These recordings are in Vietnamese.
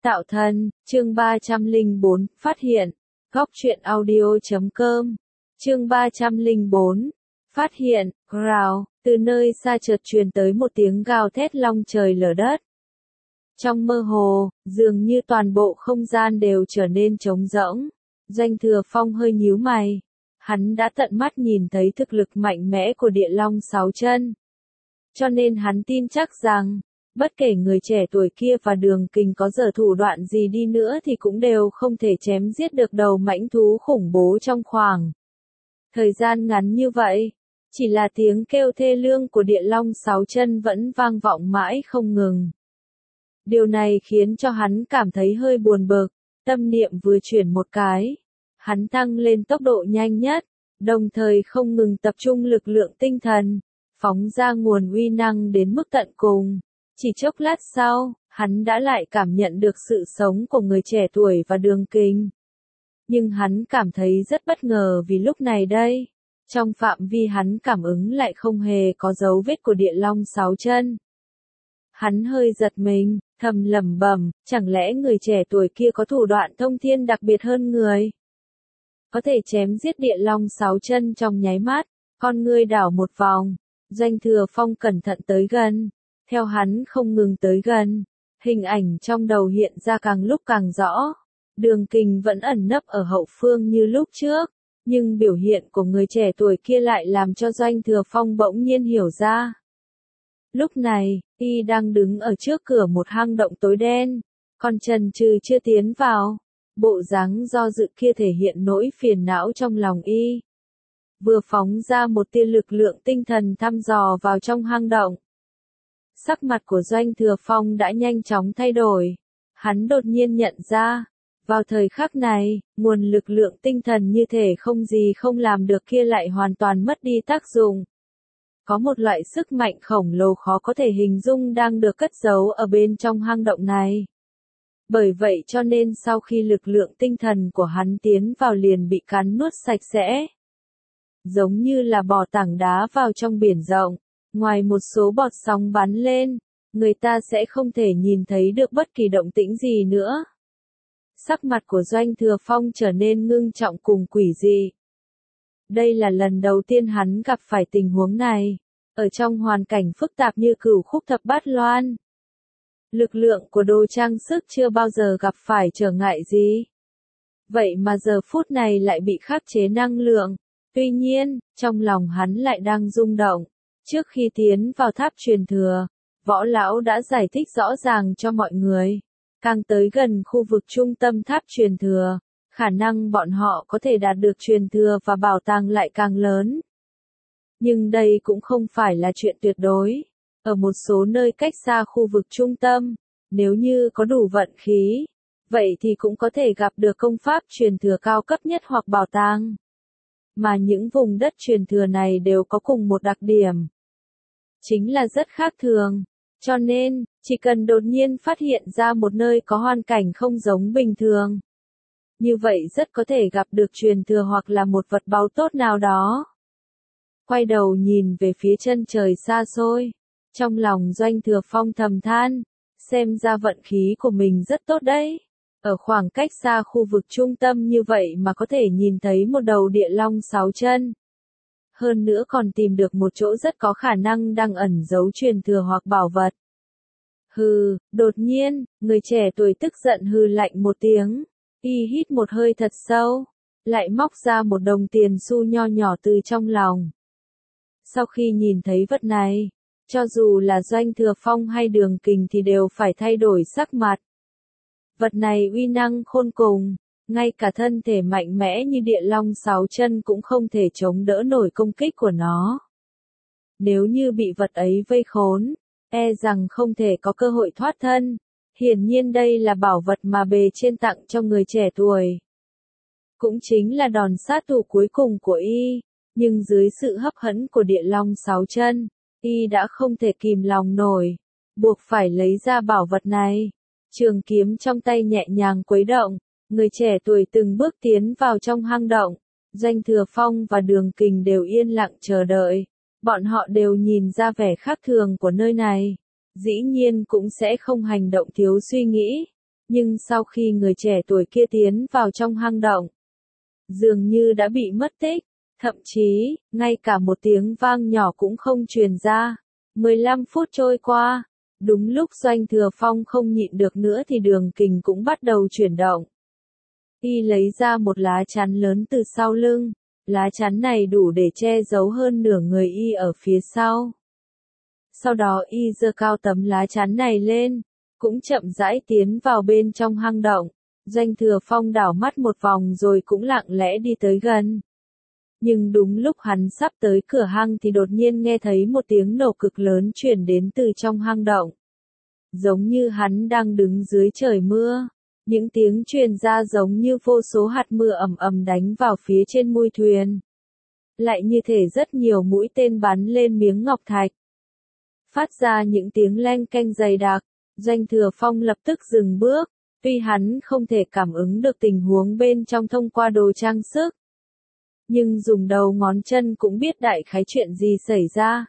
Tạo thân, chương 304, phát hiện. Góc truyện audio.com. Chương 304. Phát hiện, growl, từ nơi xa chợt truyền tới một tiếng gào thét long trời lở đất. Trong mơ hồ, dường như toàn bộ không gian đều trở nên trống rỗng. Doanh Thừa Phong hơi nhíu mày. Hắn đã tận mắt nhìn thấy thực lực mạnh mẽ của địa long sáu chân. Cho nên hắn tin chắc rằng, bất kể người trẻ tuổi kia và Đường Kình có giở thủ đoạn gì đi nữa thì cũng đều không thể chém giết được đầu mãnh thú khủng bố trong khoảng thời gian ngắn như vậy. Chỉ là tiếng kêu thê lương của địa long sáu chân vẫn vang vọng mãi không ngừng. Điều này khiến cho hắn cảm thấy hơi buồn bực, tâm niệm vừa chuyển một cái. Hắn tăng lên tốc độ nhanh nhất, đồng thời không ngừng tập trung lực lượng tinh thần, phóng ra nguồn uy năng đến mức tận cùng. Chỉ chốc lát sau, hắn đã lại cảm nhận được sự sống của người trẻ tuổi và Đường Kình. Nhưng hắn cảm thấy rất bất ngờ vì lúc này đây, trong phạm vi hắn cảm ứng lại không hề có dấu vết của địa long sáu chân. Hắn hơi giật mình, thầm lẩm bẩm, chẳng lẽ người trẻ tuổi kia có thủ đoạn thông thiên đặc biệt hơn người? Có thể chém giết địa long sáu chân trong nháy mắt, con ngươi đảo một vòng, Doanh Thừa Phong cẩn thận tới gần. Theo hắn không ngừng tới gần, hình ảnh trong đầu hiện ra càng lúc càng rõ. Đường Kình vẫn ẩn nấp ở hậu phương như lúc trước, nhưng biểu hiện của người trẻ tuổi kia lại làm cho Doanh Thừa Phong bỗng nhiên hiểu ra. Lúc này, y đang đứng ở trước cửa một hang động tối đen, còn chần chừ chưa tiến vào. Bộ dáng do dự kia thể hiện nỗi phiền não trong lòng y. Vừa phóng ra một tia lực lượng tinh thần thăm dò vào trong hang động. Sắc mặt của Doanh Thừa Phong đã nhanh chóng thay đổi. Hắn đột nhiên nhận ra, vào thời khắc này, nguồn lực lượng tinh thần như thể không gì không làm được kia lại hoàn toàn mất đi tác dụng. Có một loại sức mạnh khổng lồ khó có thể hình dung đang được cất giấu ở bên trong hang động này. Bởi vậy cho nên sau khi lực lượng tinh thần của hắn tiến vào liền bị cắn nuốt sạch sẽ. Giống như là bỏ tảng đá vào trong biển rộng. Ngoài một số bọt sóng bắn lên, người ta sẽ không thể nhìn thấy được bất kỳ động tĩnh gì nữa. Sắc mặt của Doanh Thừa Phong trở nên ngưng trọng cùng quỷ dị. Đây là lần đầu tiên hắn gặp phải tình huống này, ở trong hoàn cảnh phức tạp như Cửu Khúc Thập Bát Loan. Lực lượng của đồ trang sức chưa bao giờ gặp phải trở ngại gì. Vậy mà giờ phút này lại bị khắc chế năng lượng. Tuy nhiên, trong lòng hắn lại đang rung động. Trước khi tiến vào tháp truyền thừa, Võ Lão đã giải thích rõ ràng cho mọi người. Càng tới gần khu vực trung tâm tháp truyền thừa, khả năng bọn họ có thể đạt được truyền thừa và bảo tàng lại càng lớn. Nhưng đây cũng không phải là chuyện tuyệt đối. Ở một số nơi cách xa khu vực trung tâm, nếu như có đủ vận khí, vậy thì cũng có thể gặp được công pháp truyền thừa cao cấp nhất hoặc bảo tàng. Mà những vùng đất truyền thừa này đều có cùng một đặc điểm. Chính là rất khác thường. Cho nên, chỉ cần đột nhiên phát hiện ra một nơi có hoàn cảnh không giống bình thường. Như vậy rất có thể gặp được truyền thừa hoặc là một vật báu tốt nào đó. Quay đầu nhìn về phía chân trời xa xôi. Trong lòng Doanh Thừa Phong thầm than. Xem ra vận khí của mình rất tốt đấy. Ở khoảng cách xa khu vực trung tâm như vậy mà có thể nhìn thấy một đầu địa long sáu chân. Hơn nữa còn tìm được một chỗ rất có khả năng đang ẩn giấu truyền thừa hoặc bảo vật. Hừ, đột nhiên, người trẻ tuổi tức giận hừ lạnh một tiếng. Y hít một hơi thật sâu. Lại móc ra một đồng tiền xu nho nhỏ từ trong lòng. Sau khi nhìn thấy vật này, cho dù là Doanh Thừa Phong hay Đường Kình thì đều phải thay đổi sắc mặt. Vật này uy năng khôn cùng, ngay cả thân thể mạnh mẽ như địa long sáu chân cũng không thể chống đỡ nổi công kích của nó. Nếu như bị vật ấy vây khốn, e rằng không thể có cơ hội thoát thân. Hiển nhiên đây là bảo vật mà bề trên tặng cho người trẻ tuổi. Cũng chính là đòn sát thủ cuối cùng của y, nhưng dưới sự hấp dẫn của địa long sáu chân, y đã không thể kìm lòng nổi, buộc phải lấy ra bảo vật này. Trường kiếm trong tay nhẹ nhàng khuấy động, người trẻ tuổi từng bước tiến vào trong hang động. Doanh Thừa Phong và Đường Kình đều yên lặng chờ đợi. Bọn họ đều nhìn ra vẻ khác thường của nơi này. Dĩ nhiên cũng sẽ không hành động thiếu suy nghĩ. Nhưng sau khi người trẻ tuổi kia tiến vào trong hang động, dường như đã bị mất tích, thậm chí, ngay cả một tiếng vang nhỏ cũng không truyền ra. 15 phút trôi qua, đúng lúc Doanh Thừa Phong không nhịn được nữa thì Đường Kình cũng bắt đầu chuyển động. Y lấy ra một lá chắn lớn từ sau lưng, lá chắn này đủ để che giấu hơn nửa người Y ở phía sau. Sau đó Y giơ cao tấm lá chắn này lên, cũng chậm rãi tiến vào bên trong hang động. Doanh Thừa Phong đảo mắt một vòng rồi cũng lặng lẽ đi tới gần. Nhưng đúng lúc hắn sắp tới cửa hang thì đột nhiên nghe thấy một tiếng nổ cực lớn truyền đến từ trong hang động. Giống như hắn đang đứng dưới trời mưa. Những tiếng truyền ra giống như vô số hạt mưa ầm ầm đánh vào phía trên mui thuyền. Lại như thể rất nhiều mũi tên bắn lên miếng ngọc thạch. Phát ra những tiếng leng keng dày đặc. Doanh Thừa Phong lập tức dừng bước. Tuy hắn không thể cảm ứng được tình huống bên trong thông qua đồ trang sức, nhưng dùng đầu ngón chân cũng biết đại khái chuyện gì xảy ra.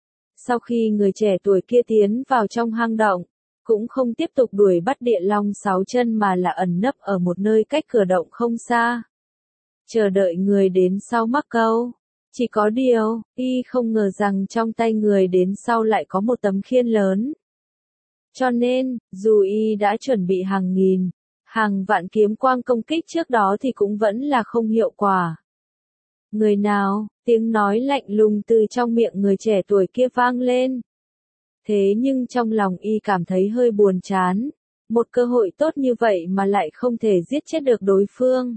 Sau khi người trẻ tuổi kia tiến vào trong hang động, cũng không tiếp tục đuổi bắt địa long 6 chân mà là ẩn nấp ở một nơi cách cửa động không xa. Chờ đợi người đến sau mắc câu. Chỉ có điều, Y không ngờ rằng trong tay người đến sau lại có một tấm khiên lớn. Cho nên, dù Y đã chuẩn bị hàng nghìn, hàng vạn kiếm quang công kích trước đó thì cũng vẫn là không hiệu quả. Người nào, tiếng nói lạnh lùng từ trong miệng người trẻ tuổi kia vang lên. Thế nhưng trong lòng Y cảm thấy hơi buồn chán. Một cơ hội tốt như vậy mà lại không thể giết chết được đối phương.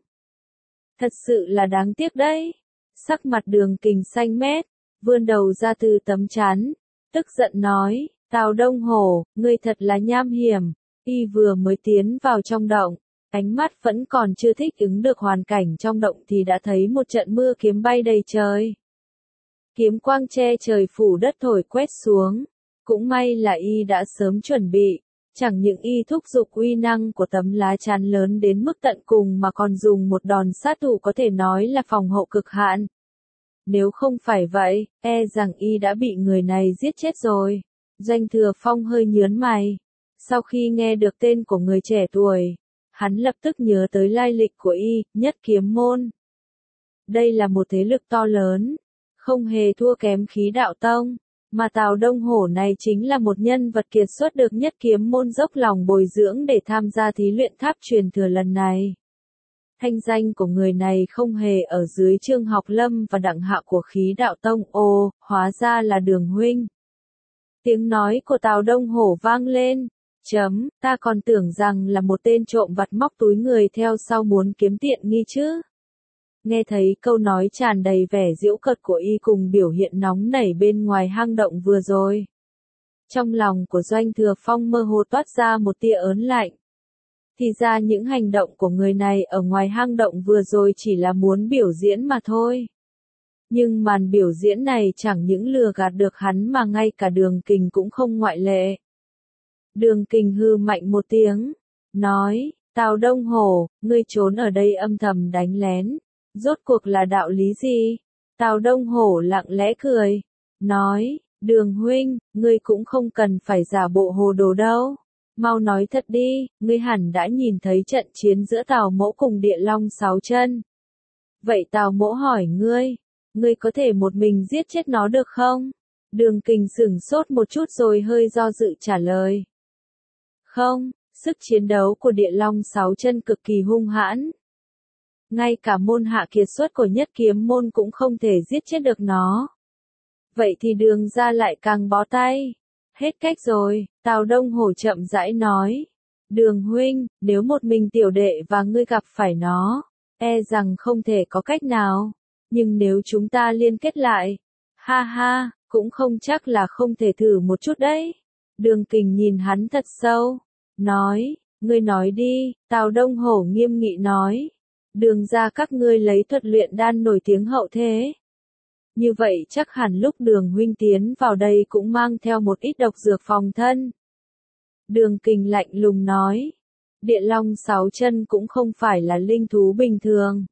Thật sự là đáng tiếc đấy. Sắc mặt Đường Kình xanh mét, vươn đầu ra từ tấm chắn, tức giận nói, Tào Đông Hổ, ngươi thật là nham hiểm. Y vừa mới tiến vào trong động, ánh mắt vẫn còn chưa thích ứng được hoàn cảnh trong động thì đã thấy một trận mưa kiếm bay đầy trời. Kiếm quang che trời phủ đất thổi quét xuống. Cũng may là Y đã sớm chuẩn bị, chẳng những Y thúc giục uy năng của tấm lá chắn lớn đến mức tận cùng mà còn dùng một đòn sát thủ có thể nói là phòng hộ cực hạn. Nếu không phải vậy, e rằng Y đã bị người này giết chết rồi. Doanh Thừa Phong hơi nhướng mày. Sau khi nghe được tên của người trẻ tuổi, hắn lập tức nhớ tới lai lịch của Y, Nhất Kiếm Môn. Đây là một thế lực to lớn, không hề thua kém Khí Đạo Tông, mà Tào Đông Hổ này chính là một nhân vật kiệt xuất được Nhất Kiếm Môn dốc lòng bồi dưỡng để tham gia thí luyện tháp truyền thừa lần này. Thanh danh của người này không hề ở dưới Trương Học Lâm và đẳng hạ của Khí Đạo Tông. Ồ, hóa ra là Đường huynh. Tiếng nói của Tào Đông Hổ vang lên. Ta còn tưởng rằng là một tên trộm vặt móc túi người theo sau muốn kiếm tiện nghi chứ. Nghe thấy câu nói tràn đầy vẻ giễu cợt của Y cùng biểu hiện nóng nảy bên ngoài hang động vừa rồi. Trong lòng của Doanh Thừa Phong mơ hồ toát ra một tia ớn lạnh. Thì ra những hành động của người này ở ngoài hang động vừa rồi chỉ là muốn biểu diễn mà thôi. Nhưng màn biểu diễn này chẳng những lừa gạt được hắn mà ngay cả Đường Kình cũng không ngoại lệ. Đường Kình hư mạnh một tiếng, nói, Tào Đông Hổ, ngươi trốn ở đây âm thầm đánh lén, rốt cuộc là đạo lý gì? Tào Đông Hổ lặng lẽ cười, nói, Đường huynh, ngươi cũng không cần phải giả bộ hồ đồ đâu. Mau nói thật đi, ngươi hẳn đã nhìn thấy trận chiến giữa Tào Mỗ cùng Địa Long 6 chân. Vậy Tào Mỗ hỏi ngươi có thể một mình giết chết nó được không? Đường Kình sửng sốt một chút rồi hơi do dự trả lời. Không, sức chiến đấu của Địa Long 6 chân cực kỳ hung hãn. Ngay cả môn hạ kiệt xuất của Nhất Kiếm Môn cũng không thể giết chết được nó. Vậy thì Đường gia lại càng bó tay. Hết cách rồi, Tào Đông Hổ chậm rãi nói. Đường huynh, nếu một mình tiểu đệ và ngươi gặp phải nó, e rằng không thể có cách nào. Nhưng nếu chúng ta liên kết lại, ha ha, cũng không chắc là không thể thử một chút đấy. Đường Kình nhìn hắn thật sâu, nói, ngươi nói đi. Tào Đông Hổ nghiêm nghị nói. Đường gia các ngươi lấy thuật luyện đan nổi tiếng hậu thế. Như vậy chắc hẳn lúc Đường huynh tiến vào đây cũng mang theo một ít độc dược phòng thân. Đường Kình lạnh lùng nói. Địa Long 6 chân cũng không phải là linh thú bình thường.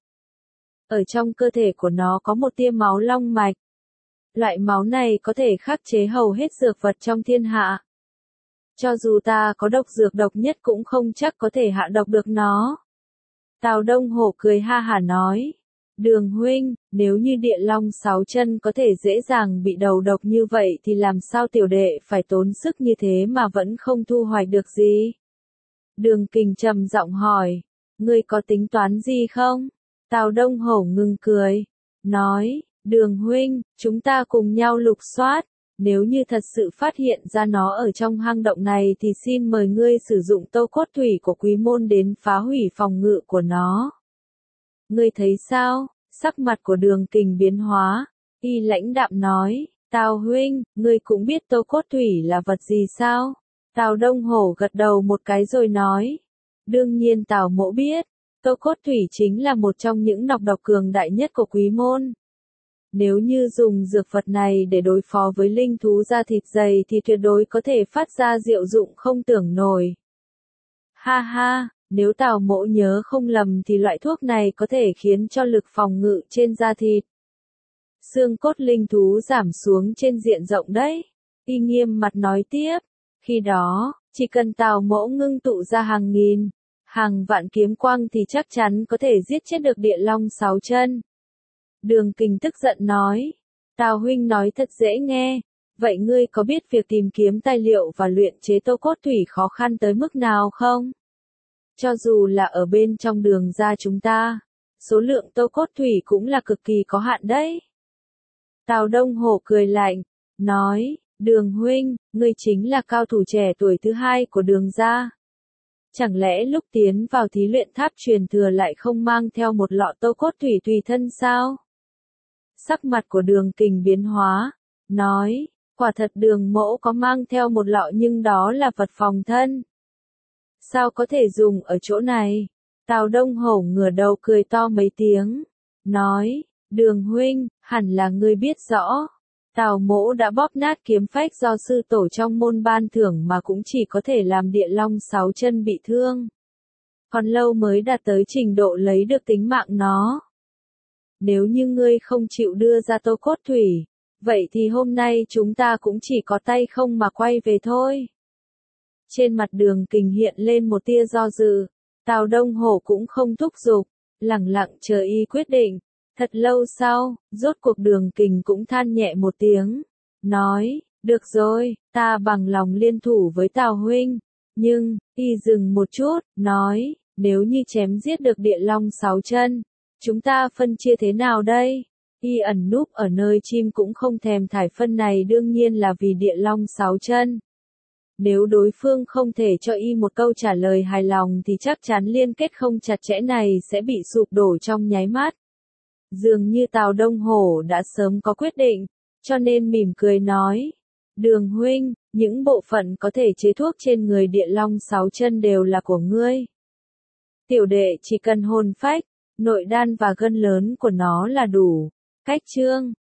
Ở trong cơ thể của nó có một tia máu long mạch. Loại máu này có thể khắc chế hầu hết dược vật trong thiên hạ. Cho dù ta có độc dược độc nhất cũng không chắc có thể hạ độc được nó. Tào Đông Hổ cười ha hả nói. Đường huynh, nếu như địa long 6 chân có thể dễ dàng bị đầu độc như vậy thì làm sao tiểu đệ phải tốn sức như thế mà vẫn không thu hoạch được gì? Đường Kình trầm giọng hỏi. Ngươi có tính toán gì không? Tào Đông Hổ ngừng cười. Nói, Đường huynh, chúng ta cùng nhau lục soát. Nếu như thật sự phát hiện ra nó ở trong hang động này thì xin mời ngươi sử dụng tâu cốt thủy của quý môn đến phá hủy phòng ngự của nó. Ngươi thấy sao? Sắc mặt của Đường Kình biến hóa. Y lãnh đạm nói, Tào huynh, ngươi cũng biết tâu cốt thủy là vật gì sao? Tào Đông Hổ gật đầu một cái rồi nói. Đương nhiên Tào mỗ biết, tâu cốt thủy chính là một trong những nọc độc cường đại nhất của quý môn. Nếu như dùng dược vật này để đối phó với linh thú da thịt dày thì tuyệt đối có thể phát ra diệu dụng không tưởng nổi. Ha ha, nếu Tào mỗ nhớ không lầm thì loại thuốc này có thể khiến cho lực phòng ngự trên da thịt, xương cốt linh thú giảm xuống trên diện rộng đấy. Y nghiêm mặt nói tiếp, khi đó, chỉ cần Tào mỗ ngưng tụ ra hàng nghìn, hàng vạn kiếm quang thì chắc chắn có thể giết chết được địa long 6 chân. Đường Kình tức giận nói, Tào huynh nói thật dễ nghe, vậy ngươi có biết việc tìm kiếm tài liệu và luyện chế tâu cốt thủy khó khăn tới mức nào không? Cho dù là ở bên trong Đường gia chúng ta, số lượng tâu cốt thủy cũng là cực kỳ có hạn đấy. Tào Đông Hổ cười lạnh, nói, Đường huynh, ngươi chính là cao thủ trẻ tuổi thứ hai của Đường gia. Chẳng lẽ lúc tiến vào thí luyện tháp truyền thừa lại không mang theo một lọ tâu cốt thủy tùy thân sao? Sắc mặt của Đường Kình biến hóa, nói, quả thật Đường mỗ có mang theo một lọ nhưng đó là vật phòng thân. Sao có thể dùng ở chỗ này? Tào Đông Hổ ngửa đầu cười to mấy tiếng, nói, Đường huynh, hẳn là ngươi biết rõ. Tào mỗ đã bóp nát kiếm phách do sư tổ trong môn ban thưởng mà cũng chỉ có thể làm địa long 6 chân bị thương. Còn lâu mới đạt tới trình độ lấy được tính mạng nó. Nếu như ngươi không chịu đưa ra tâu cốt thủy, vậy thì hôm nay chúng ta cũng chỉ có tay không mà quay về thôi. Trên mặt Đường Kình hiện lên một tia do dự, Tào Đông Hổ cũng không thúc giục, lẳng lặng chờ y quyết định. Thật lâu sau, rốt cuộc Đường Kình cũng than nhẹ một tiếng, nói, được rồi, ta bằng lòng liên thủ với Tào huynh, nhưng, y dừng một chút, nói, nếu như chém giết được địa long 6 chân, chúng ta phân chia thế nào đây? Y ẩn núp ở nơi chim cũng không thèm thải phân này đương nhiên là vì địa long 6 chân. Nếu đối phương không thể cho y một câu trả lời hài lòng thì chắc chắn liên kết không chặt chẽ này sẽ bị sụp đổ trong nháy mắt. Dường như Tào Đông Hổ đã sớm có quyết định, cho nên mỉm cười nói, Đường huynh, những bộ phận có thể chế thuốc trên người địa long 6 chân đều là của ngươi. Tiểu đệ chỉ cần hồn phách, nội đan và gân lớn của nó là đủ. Cách chương